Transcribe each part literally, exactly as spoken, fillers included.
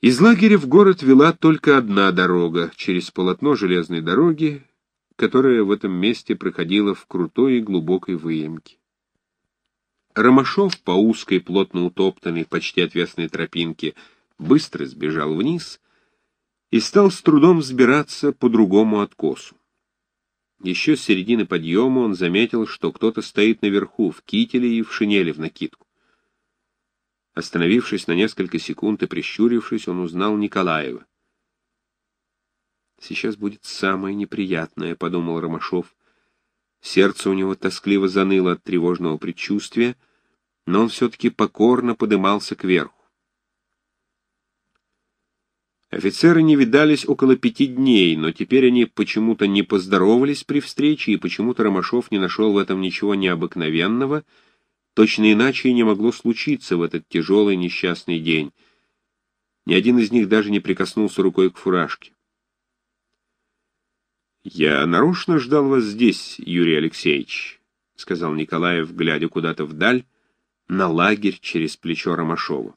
Из лагеря в город вела только одна дорога, через полотно железной дороги, которая в этом месте проходила в крутой и глубокой выемке. Ромашов по узкой, плотно утоптанной, почти отвесной тропинке быстро сбежал вниз и стал с трудом взбираться по другому откосу. Еще с середины подъема он заметил, что кто-то стоит наверху, в кителе и в шинели в накидку. Остановившись на несколько секунд и прищурившись, он узнал Николаева. «Сейчас будет самое неприятное», — подумал Ромашов. Сердце у него тоскливо заныло от тревожного предчувствия, но он все-таки покорно подымался кверху. Офицеры не видались около пяти дней, но теперь они почему-то не поздоровались при встрече, и почему-то Ромашов не нашел в этом ничего необыкновенного. Точно иначе и не могло случиться в этот тяжелый несчастный день. Ни один из них даже не прикоснулся рукой к фуражке. «Я нарочно ждал вас здесь, Юрий Алексеевич», — сказал Николаев, глядя куда-то вдаль, на лагерь через плечо Ромашова.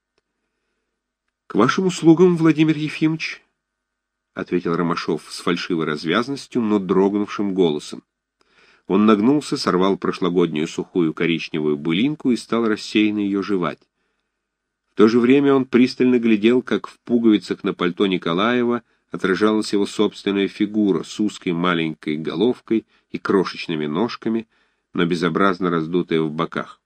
«К вашим услугам, Владимир Ефимович», — ответил Ромашов с фальшивой развязностью, но дрогнувшим голосом. Он нагнулся, сорвал прошлогоднюю сухую коричневую былинку и стал рассеянно ее жевать. В то же время он пристально глядел, как в пуговицах на пальто Николаева отражалась его собственная фигура с узкой маленькой головкой и крошечными ножками, но безобразно раздутая в боках.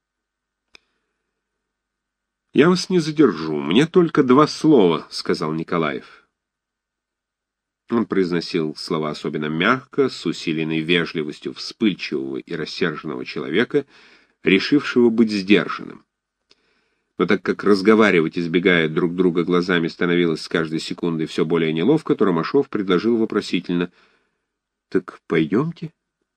«Я вас не задержу, мне только два слова», — сказал Николаев. Он произносил слова особенно мягко, с усиленной вежливостью вспыльчивого и рассерженного человека, решившего быть сдержанным. Но так как разговаривать, избегая друг друга глазами, становилось с каждой секундой все более неловко, то Ромашов предложил вопросительно: «Так пойдемте?»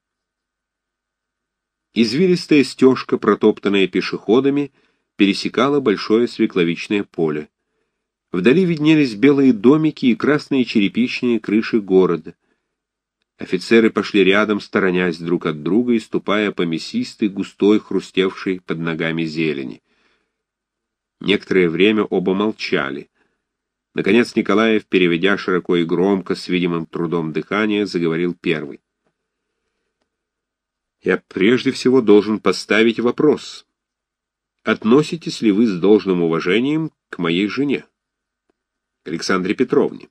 Извилистая стежка, протоптанная пешеходами, пересекала большое свекловичное поле. Вдали виднелись белые домики и красные черепичные крыши города. Офицеры пошли рядом, сторонясь друг от друга и ступая по мясистой, густой, хрустевшей под ногами зелени. Некоторое время оба молчали. Наконец Николаев, переведя широко и громко, с видимым трудом дыхания, заговорил первый. «Я прежде всего должен поставить вопрос. Относитесь ли вы с должным уважением к моей жене, Александре Петровне?»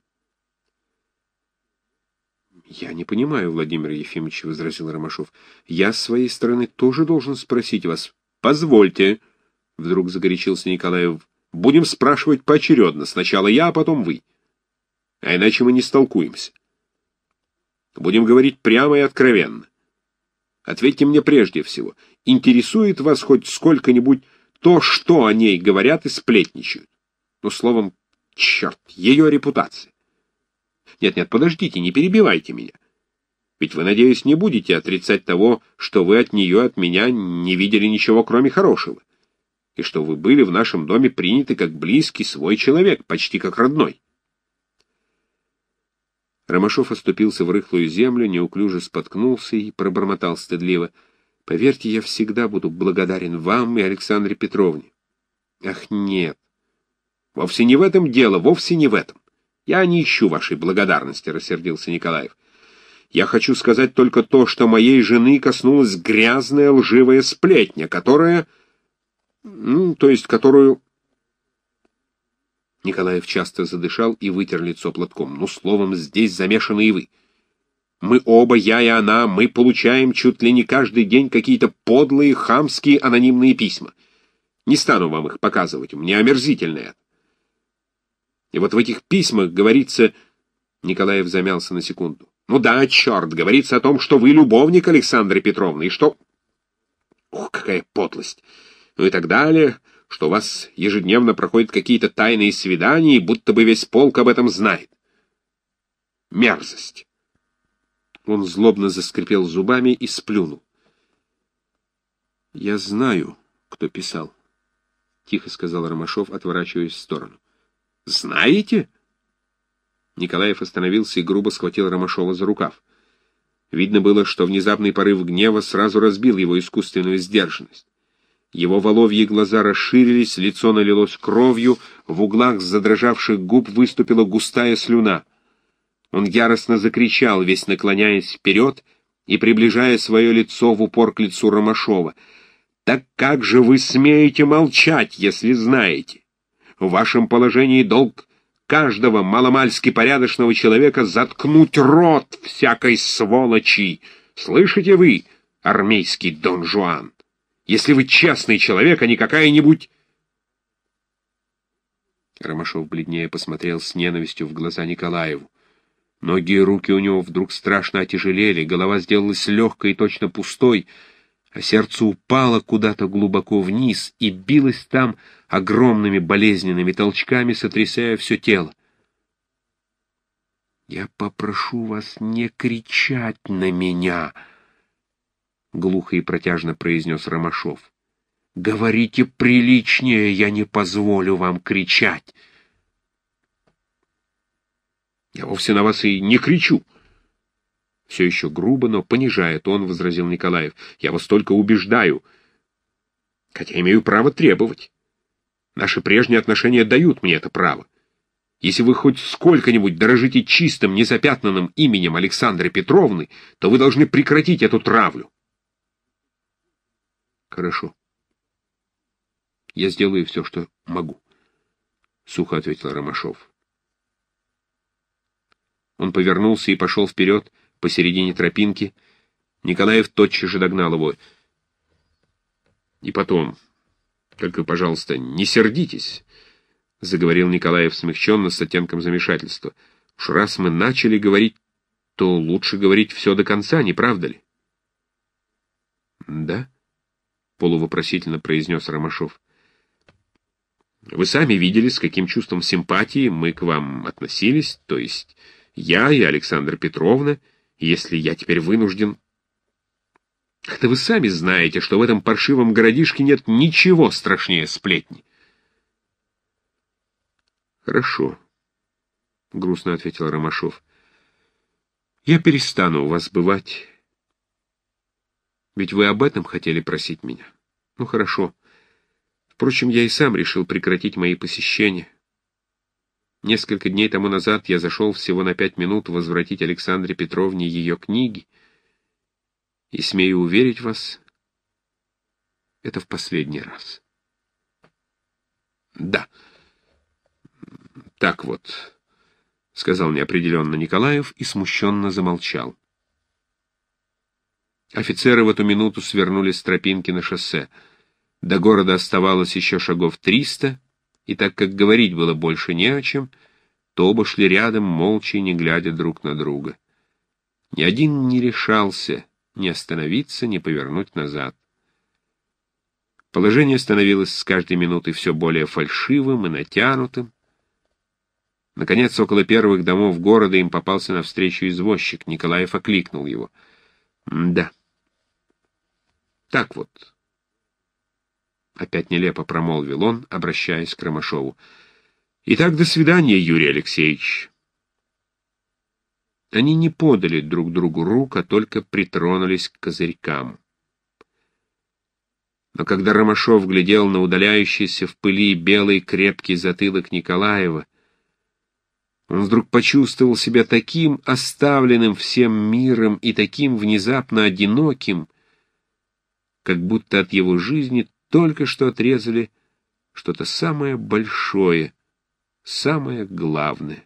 «Я не понимаю, Владимир Ефимович», — возразил Ромашов. «Я с своей стороны тоже должен спросить вас». «Позвольте», — вдруг загорячился Николаев, — «будем спрашивать поочередно. Сначала я, а потом вы. А иначе мы не столкуемся. Будем говорить прямо и откровенно. Ответьте мне прежде всего, интересует вас хоть сколько-нибудь то, что о ней говорят и сплетничают? Ну, словом, черт, ее репутация. Нет-нет, подождите, не перебивайте меня. Ведь вы, надеюсь, не будете отрицать того, что вы от нее, от меня не видели ничего, кроме хорошего, и что вы были в нашем доме приняты как близкий свой человек, почти как родной». Ромашов оступился в рыхлую землю, неуклюже споткнулся и пробормотал стыдливо: «Поверьте, я всегда буду благодарен вам и Александре Петровне». «Ах, нет. Вовсе не в этом дело, вовсе не в этом. Я не ищу вашей благодарности», — рассердился Николаев. «Я хочу сказать только то, что моей жены коснулась грязная лживая сплетня, которая... Ну, то есть, которую...» Николаев часто задышал и вытер лицо платком. «Ну, словом, здесь замешаны и вы. Мы оба, я и она, мы получаем чуть ли не каждый день какие-то подлые, хамские анонимные письма. Не стану вам их показывать, мне омерзительно это. И вот в этих письмах говорится...» Николаев замялся на секунду. «Ну да, черт, говорится о том, что вы любовник Александры Петровны, и что...» «Ох, какая подлость!» Ну и так далее, что у вас ежедневно проходят какие-то тайные свидания, и будто бы весь полк об этом знает. Мерзость!» Он злобно заскрипел зубами и сплюнул. «Я знаю, кто писал», — тихо сказал Ромашов, отворачиваясь в сторону. «Знаете?» Николаев остановился и грубо схватил Ромашова за рукав. Видно было, что внезапный порыв гнева сразу разбил его искусственную сдержанность. Его воловьи глаза расширились, лицо налилось кровью, в углах с задрожавших губ выступила густая слюна. Он яростно закричал, весь наклоняясь вперед и приближая свое лицо в упор к лицу Ромашова. «Так как же вы смеете молчать, если знаете? В вашем положении долг каждого маломальски порядочного человека заткнуть рот всякой сволочи. Слышите вы, армейский Дон Жуан? Если вы честный человек, а не какая-нибудь...» Ромашов бледнее посмотрел с ненавистью в глаза Николаеву. Ноги и руки у него вдруг страшно отяжелели, голова сделалась легкой и точно пустой, а сердце упало куда-то глубоко вниз и билось там огромными болезненными толчками, сотрясая все тело. «Я попрошу вас не кричать на меня», — глухо и протяжно произнес Ромашов. «Говорите приличнее, я не позволю вам кричать». «Я вовсе на вас и не кричу». Все еще грубо, но понижая тон, возразил Николаев. «Я вас только убеждаю, хотя имею право требовать. Наши прежние отношения дают мне это право. Если вы хоть сколько-нибудь дорожите чистым, незапятнанным именем Александры Петровны, то вы должны прекратить эту травлю». «Хорошо. Я сделаю все, что могу», — сухо ответил Ромашов. Он повернулся и пошел вперед посередине тропинки. Николаев тотчас же догнал его. «И потом, только, пожалуйста, не сердитесь», — заговорил Николаев смягченно, с оттенком замешательства. «Уж раз мы начали говорить, то лучше говорить все до конца, не правда ли?» «Да?» — полувопросительно произнес Ромашов. «Вы сами видели, с каким чувством симпатии мы к вам относились, то есть я и Александра Петровна, если я теперь вынужден...» «Это вы сами знаете, что в этом паршивом городишке нет ничего страшнее сплетни». «Хорошо», — грустно ответил Ромашов. «Я перестану у вас бывать. Ведь вы об этом хотели просить меня. Ну, хорошо. Впрочем, я и сам решил прекратить мои посещения. Несколько дней тому назад я зашел всего на пять минут возвратить Александре Петровне ее книги. И, смею уверить вас, это в последний раз». «Да, так вот», — сказал неопределенно Николаев и смущенно замолчал. Офицеры в эту минуту свернули с тропинки на шоссе. До города оставалось еще шагов триста, и так как говорить было больше не о чем, то оба шли рядом, молча и не глядя друг на друга. Ни один не решался ни остановиться, ни повернуть назад. Положение становилось с каждой минутой все более фальшивым и натянутым. Наконец, около первых домов города им попался навстречу извозчик. Николаев окликнул его. «Да. Так вот». Опять нелепо промолвил он, обращаясь к Ромашову. «Итак, до свидания, Юрий Алексеевич». Они не подали друг другу рук, а только притронулись к козырькам. Но когда Ромашов глядел на удаляющийся в пыли белый крепкий затылок Николаева, он вдруг почувствовал себя таким оставленным всем миром и таким внезапно одиноким, как будто от его жизни только что отрезали что-то самое большое, самое главное.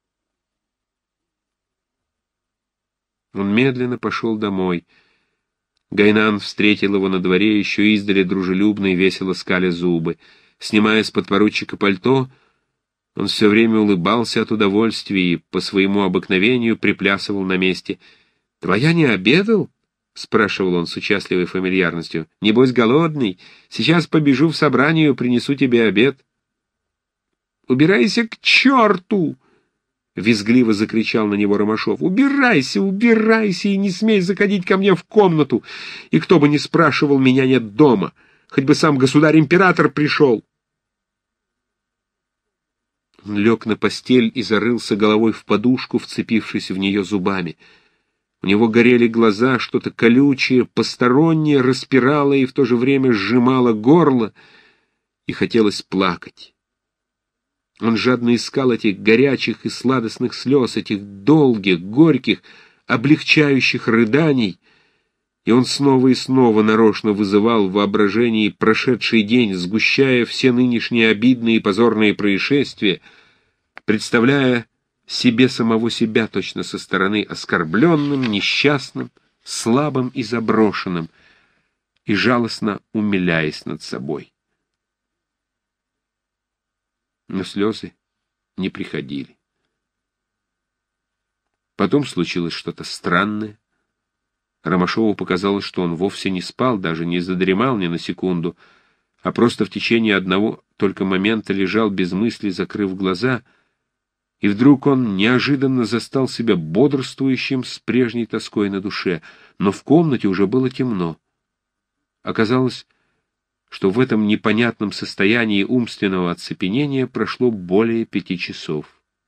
Он медленно пошел домой. Гайнан встретил его на дворе, еще издали дружелюбно и весело скаля зубы. Снимая с подпоручика пальто, он все время улыбался от удовольствия и по своему обыкновению приплясывал на месте. «Твоя не обедал?» — спрашивал он с участливой фамильярностью. «Небось, голодный? Сейчас побежу в собрание и принесу тебе обед». «Убирайся к черту!» — визгливо закричал на него Ромашов. «Убирайся, убирайся и не смей заходить ко мне в комнату! И кто бы ни спрашивал, меня нет дома, хоть бы сам государь-император пришел!» Он лег на постель и зарылся головой в подушку, вцепившись в нее зубами. У него горели глаза, что-то колючее, постороннее распирало и в то же время сжимало горло, и хотелось плакать. Он жадно искал этих горячих и сладостных слез, этих долгих, горьких, облегчающих рыданий, и он снова и снова нарочно вызывал в воображении прошедший день, сгущая все нынешние обидные и позорные происшествия, представляя себе самого себя точно со стороны оскорбленным, несчастным, слабым и заброшенным, и жалостно умиляясь над собой. Но слезы не приходили. Потом случилось что-то странное. Ромашову показалось, что он вовсе не спал, даже не задремал ни на секунду, а просто в течение одного только момента лежал без мысли, закрыв глаза, и вдруг он неожиданно застал себя бодрствующим с прежней тоской на душе, но в комнате уже было темно. Оказалось, что в этом непонятном состоянии умственного оцепенения прошло более пяти часов.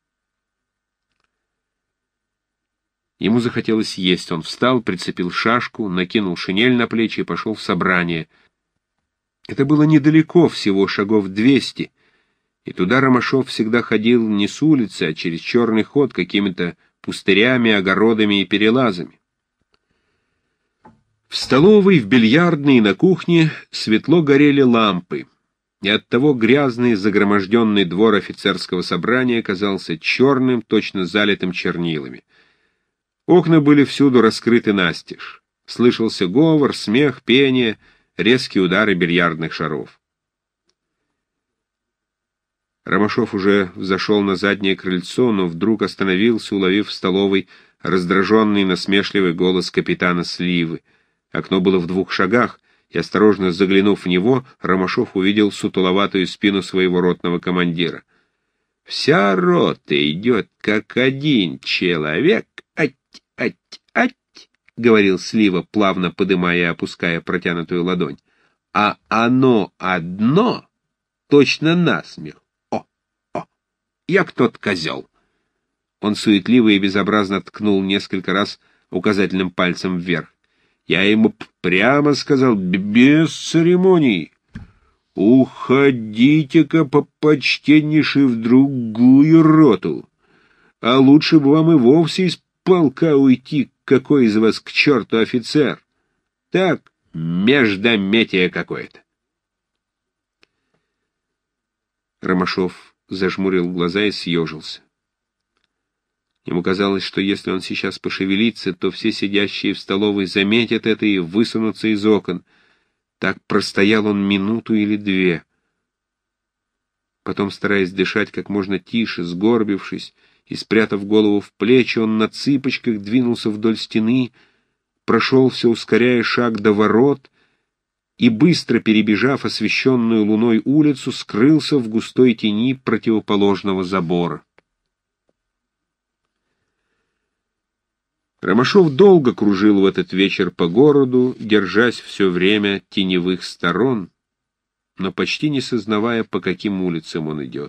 Ему захотелось есть. Он встал, прицепил шашку, накинул шинель на плечи и пошел в собрание. Это было недалеко, всего шагов двести, и туда Ромашов всегда ходил не с улицы, а через черный ход какими-то пустырями, огородами и перелазами. В столовой, в бильярдной и на кухне светло горели лампы, и оттого грязный загроможденный двор офицерского собрания казался черным, точно залитым чернилами. Окна были всюду раскрыты настежь. Слышался говор, смех, пение, резкие удары бильярдных шаров. Ромашов уже взошел на заднее крыльцо, но вдруг остановился, уловив в столовой раздраженный насмешливый голос капитана Сливы. Окно было в двух шагах, и, осторожно заглянув в него, Ромашов увидел сутуловатую спину своего ротного командира. «Вся рота идет, как один человек, ать, ать, ать», — говорил Слива, плавно подымая и опуская протянутую ладонь. «А оно одно точно насмех. О, о, як тот козел». Он суетливо и безобразно ткнул несколько раз указательным пальцем вверх. Я ему прямо сказал, без церемоний: уходите-ка попочтеннейший в другую роту, а лучше бы вам и вовсе из полка уйти, какой из вас к черту офицер. Так, междометие какое-то. Ромашов зажмурил глаза и съежился. Ему казалось, что если он сейчас пошевелится, то все сидящие в столовой заметят это и высунутся из окон. Так простоял он минуту или две. Потом, стараясь дышать как можно тише, сгорбившись и спрятав голову в плечи, он на цыпочках двинулся вдоль стены, прошел, все ускоряя шаг до ворот, и, быстро перебежав освещенную луной улицу, скрылся в густой тени противоположного забора. Ромашов долго кружил в этот вечер по городу, держась все время теневых сторон, но почти не сознавая, по каким улицам он идет.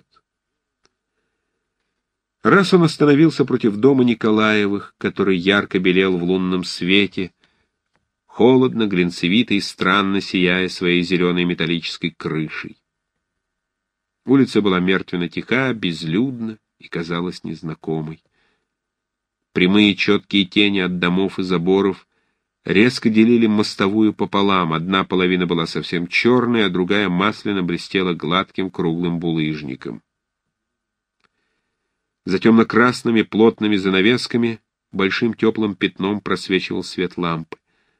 Раз он остановился против дома Николаевых, который ярко белел в лунном свете, холодно, глинцевито и странно сияя своей зеленой металлической крышей. Улица была мертвенно тиха, безлюдна и казалась незнакомой. Прямые четкие тени от домов и заборов резко делили мостовую пополам. Одна половина была совсем черная, а другая масляно блестела гладким круглым булыжником. За темно-красными плотными занавесками большим теплым пятном просвечивал свет лампы.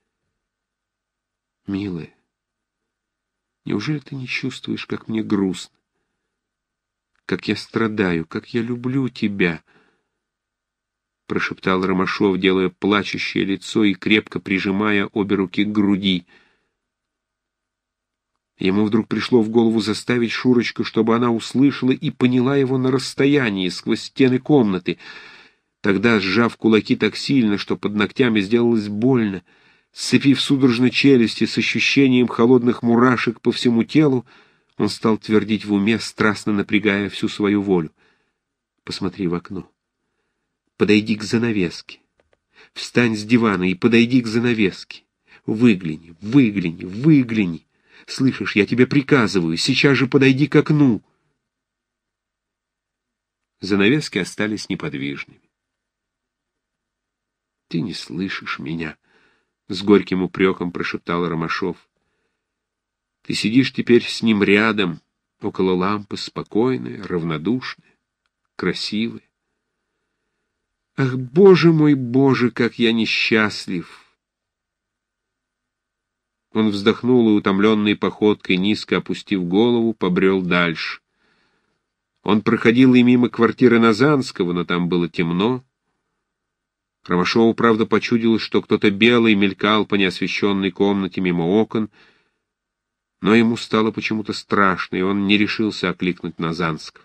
«Милая, неужели ты не чувствуешь, как мне грустно? Как я страдаю, как я люблю тебя?» — прошептал Ромашов, делая плачущее лицо и крепко прижимая обе руки к груди. Ему вдруг пришло в голову заставить Шурочку, чтобы она услышала и поняла его на расстоянии, сквозь стены комнаты. Тогда, сжав кулаки так сильно, что под ногтями сделалось больно, сцепив судорожно челюсти с ощущением холодных мурашек по всему телу, он стал твердить в уме, страстно напрягая всю свою волю. «Посмотри в окно. Подойди к занавеске. Встань с дивана и подойди к занавеске. Выгляни, выгляни, выгляни. Слышишь, я тебе приказываю, сейчас же подойди к окну. Занавески остались неподвижными. «Ты не слышишь меня», — с горьким упреком прошептал Ромашов. «Ты сидишь теперь с ним рядом, около лампы, спокойная, равнодушная, красивая. Ах, Боже мой, Боже, как я несчастлив!» Он вздохнул и, утомленной походкой, низко опустив голову, побрел дальше. Он проходил и мимо квартиры Назанского, но там было темно. Ромашову, правда, почудилось, что кто-то белый мелькал по неосвещенной комнате мимо окон, но ему стало почему-то страшно, и он не решился окликнуть Назанского.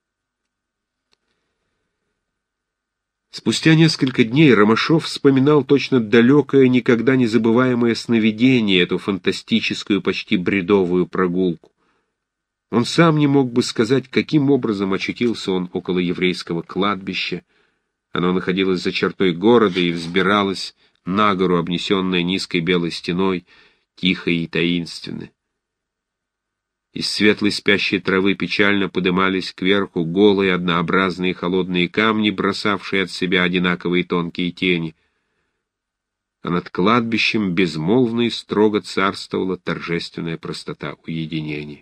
Спустя несколько дней Ромашов вспоминал точно далекое, никогда не забываемое сновидение, эту фантастическую, почти бредовую прогулку. Он сам не мог бы сказать, каким образом очутился он около еврейского кладбища. Оно находилось за чертой города и взбиралось на гору, обнесенное низкой белой стеной, тихо и таинственно. Из светлой спящей травы печально подымались кверху голые, однообразные холодные камни, бросавшие от себя одинаковые тонкие тени. А над кладбищем безмолвно и строго царствовала торжественная простота уединения.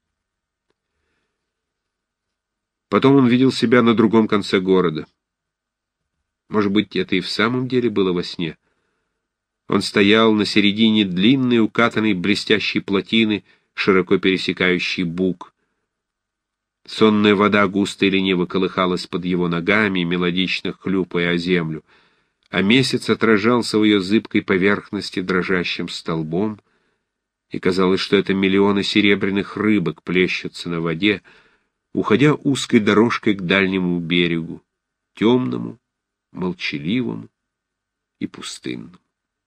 Потом он видел себя на другом конце города. Может быть, это и в самом деле было во сне. Он стоял на середине длинной, укатанной блестящей плотины, широко пересекающей Буг. Сонная вода густо и лениво колыхалась под его ногами, мелодично хлюпая о землю, а месяц отражался в ее зыбкой поверхности дрожащим столбом, и казалось, что это миллионы серебряных рыбок плещутся на воде, уходя узкой дорожкой к дальнему берегу, темному, молчаливому и пустынному.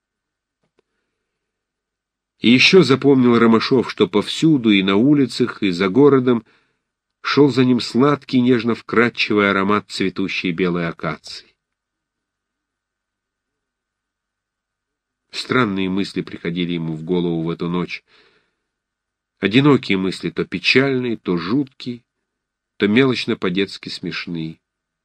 И еще запомнил Ромашов, что повсюду, и на улицах, и за городом, шел за ним сладкий, нежно-вкрадчивый аромат цветущей белой акации. Странные мысли приходили ему в голову в эту ночь. Одинокие мысли, то печальные, то жуткие, то мелочно по-детски смешные.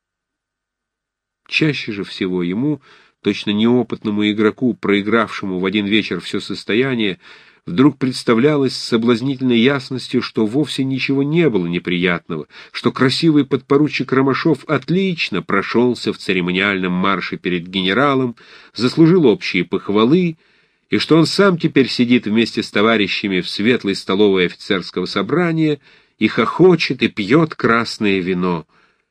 Чаще же всего ему, точно неопытному игроку, проигравшему в один вечер все состояние, вдруг представлялось с соблазнительной ясностью, что вовсе ничего не было неприятного, что красивый подпоручик Ромашов отлично прошелся в церемониальном марше перед генералом, заслужил общие похвалы, и что он сам теперь сидит вместе с товарищами в светлой столовой офицерского собрания и хохочет, и пьет красное вино.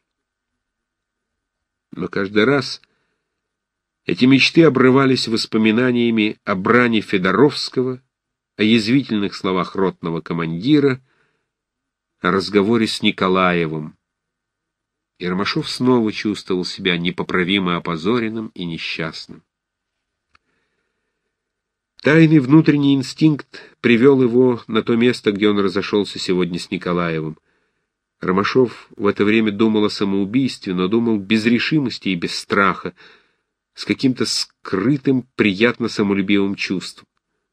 Но каждый раз эти мечты обрывались воспоминаниями о брани Федоровского, о язвительных словах ротного командира, о разговоре с Николаевым. И Ромашов снова чувствовал себя непоправимо опозоренным и несчастным. Тайный внутренний инстинкт привел его на то место, где он разошелся сегодня с Николаевым. Ромашов в это время думал о самоубийстве, но думал без решимости и без страха, с каким-то скрытым, приятно самолюбивым чувством.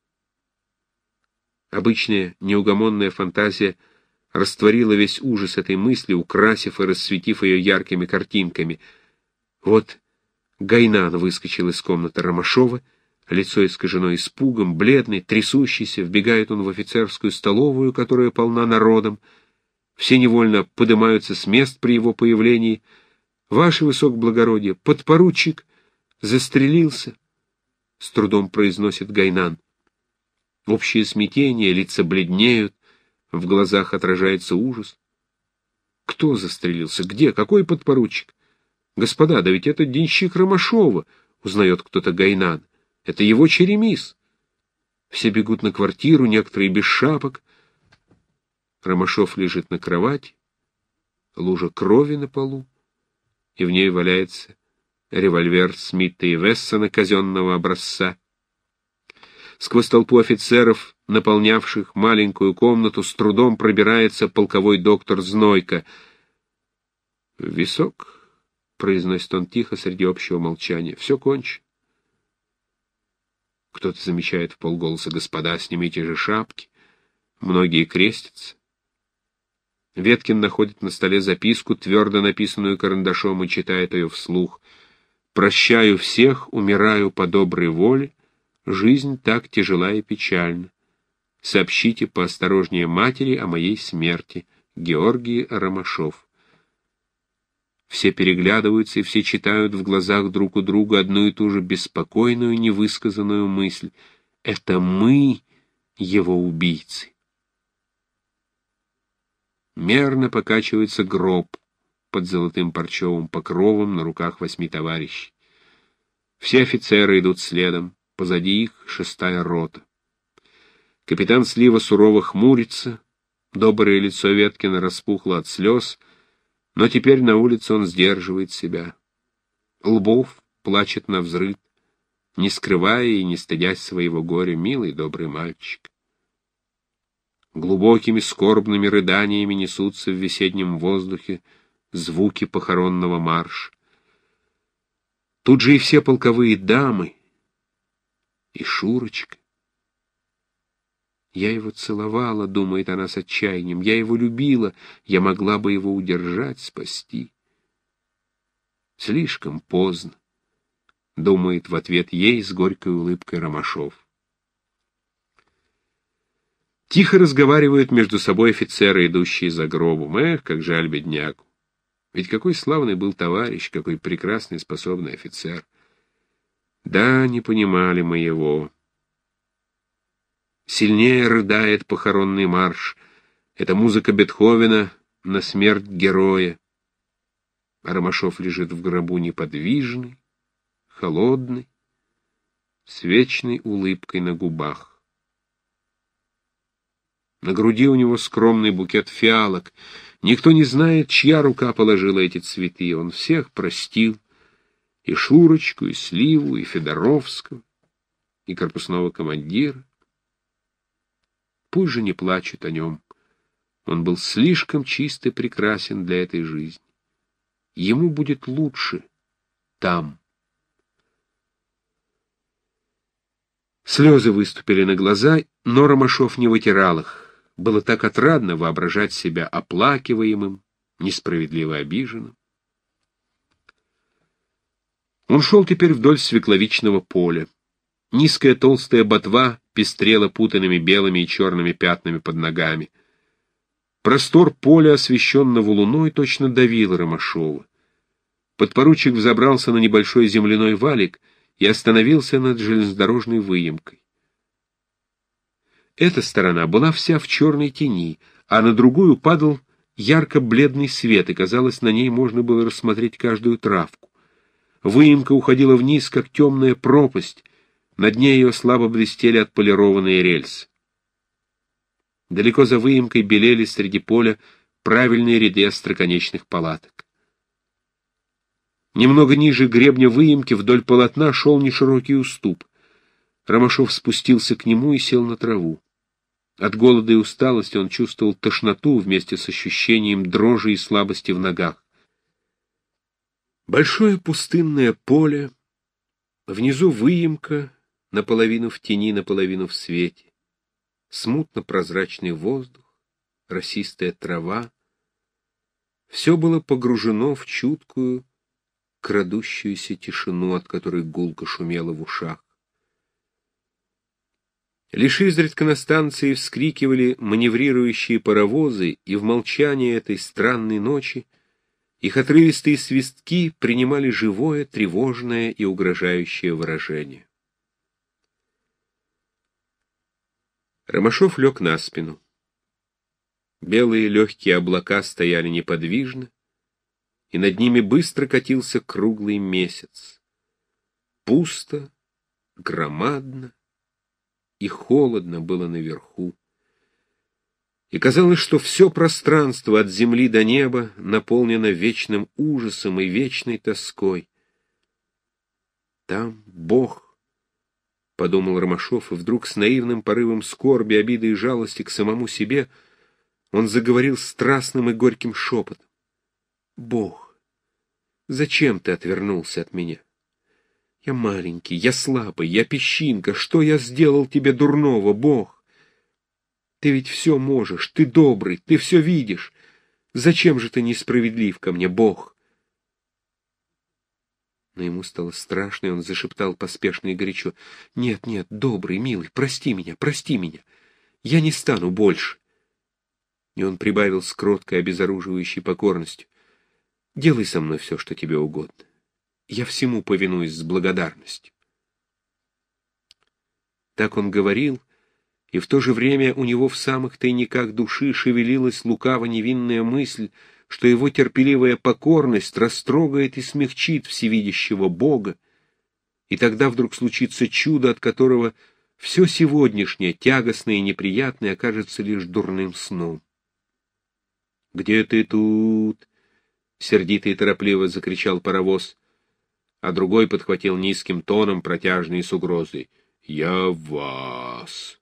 Обычная неугомонная фантазия растворила весь ужас этой мысли, украсив и расцветив ее яркими картинками. Вот Гайнан выскочил из комнаты Ромашова, лицо искажено испугом, бледный, трясущийся, вбегает он в офицерскую столовую, которая полна народом. Все невольно поднимаются с мест при его появлении. «Ваше высокоблагородие, подпоручик застрелился», — с трудом произносит Гайнан. Общее смятение, лица бледнеют, в глазах отражается ужас. Кто застрелился? Где? Какой подпоручик? Господа, да ведь это денщик Ромашова, узнает кто-то Гайнан. Это его черемис. Все бегут на квартиру, некоторые без шапок. Ромашов лежит на кровати, лужа крови на полу, и в ней валяется револьвер Смита и Вессона казенного образца. Сквозь толпу офицеров, наполнявших маленькую комнату, с трудом пробирается полковой доктор Знойко. В висок произносит он тихо среди общего молчания. Все кончено. Кто-то замечает вполголоса: господа, снимите же шапки. Многие крестятся. Веткин находит на столе записку, твердо написанную карандашом, и читает ее вслух. «Прощаю всех, умираю по доброй воле, жизнь так тяжела и печальна. Сообщите поосторожнее матери о моей смерти. Георгий Ромашов». Все переглядываются, и все читают в глазах друг у друга одну и ту же беспокойную, невысказанную мысль. Это мы его убийцы. Мерно покачивается гроб под золотым парчевым покровом на руках восьми товарищей. Все офицеры идут следом, позади их шестая рота. Капитан Слива сурово хмурится, доброе лицо Веткина распухло от слез, но теперь на улице он сдерживает себя. Лбов плачет навзрыд, не скрывая и не стыдясь своего горя, милый добрый мальчик. Глубокими скорбными рыданиями несутся в весеннем воздухе звуки похоронного марша. Тут же и все полковые дамы, и Шурочка. Я его целовала, думает она с отчаянием, я его любила, я могла бы его удержать, спасти. Слишком поздно, думает в ответ ей с горькой улыбкой Ромашов. Тихо разговаривают между собой офицеры, идущие за гробом. Эх, как жаль беднягу. Ведь какой славный был товарищ, какой прекрасный способный офицер. Да, не понимали мы его. Сильнее рыдает похоронный марш. Это музыка Бетховена на смерть героя. А Ромашов лежит в гробу неподвижный, холодный, с вечной улыбкой на губах. На груди у него скромный букет фиалок. Никто не знает, чья рука положила эти цветы. Он всех простил. И Шурочку, и Сливу, и Федоровского, и корпусного командира. Пусть же не плачут о нем. Он был слишком чист и прекрасен для этой жизни. Ему будет лучше там. Слезы выступили на глаза, но Ромашов не вытирал их. Было так отрадно воображать себя оплакиваемым, несправедливо обиженным. Он шел теперь вдоль свекловичного поля. Низкая толстая ботва пестрела путанными белыми и черными пятнами под ногами. Простор поля, освещенного луной, точно давил Ромашова. Подпоручик взобрался на небольшой земляной валик и остановился над железнодорожной выемкой. Эта сторона была вся в черной тени, а на другую падал ярко-бледный свет, и, казалось, на ней можно было рассмотреть каждую травку. Выемка уходила вниз, как темная пропасть, на дне ее слабо блестели отполированные рельсы. Далеко за выемкой белели среди поля правильные ряды остроконечных палаток. Немного ниже гребня выемки вдоль полотна шел неширокий уступ. Ромашов спустился к нему и сел на траву. От голода и усталости он чувствовал тошноту вместе с ощущением дрожи и слабости в ногах. Большое пустынное поле, внизу выемка, наполовину в тени, наполовину в свете, смутно-прозрачный воздух, росистая трава. Все было погружено в чуткую, крадущуюся тишину, от которой гулко шумело в ушах. Лишь изредка на станции вскрикивали маневрирующие паровозы, и в молчании этой странной ночи их отрывистые свистки принимали живое, тревожное и угрожающее выражение. Ромашов лег на спину. Белые легкие облака стояли неподвижно, и над ними быстро катился круглый месяц. Пусто, громадно и холодно было наверху. И казалось, что все пространство от земли до неба наполнено вечным ужасом и вечной тоской. Там Бог, — подумал Ромашов, и вдруг с наивным порывом скорби, обиды и жалости к самому себе он заговорил страстным и горьким шепотом. Бог, Зачем ты отвернулся от меня? Я маленький, я слабый, я песчинка. Что я сделал тебе дурного, Бог? Ты ведь все можешь, ты добрый, ты все видишь. Зачем же ты несправедлив ко мне, Бог? Но ему стало страшно, и он зашептал поспешно и горячо: «Нет, нет, добрый, милый, прости меня, прости меня. Я не стану больше». И он прибавил с кроткой, обезоруживающей покорностью: «Делай со мной все, что тебе угодно. Я всему повинуюсь с благодарностью». Так он говорил, и в то же время у него в самых тайниках души шевелилась лукаво-невинная мысль, что его терпеливая покорность растрогает и смягчит всевидящего Бога, и тогда вдруг случится чудо, от которого все сегодняшнее, тягостное и неприятное, окажется лишь дурным сном. «Где ты тут?» — сердито и торопливо закричал паровоз, а другой подхватил низким тоном, протяжный и с угрозой: «Я вас».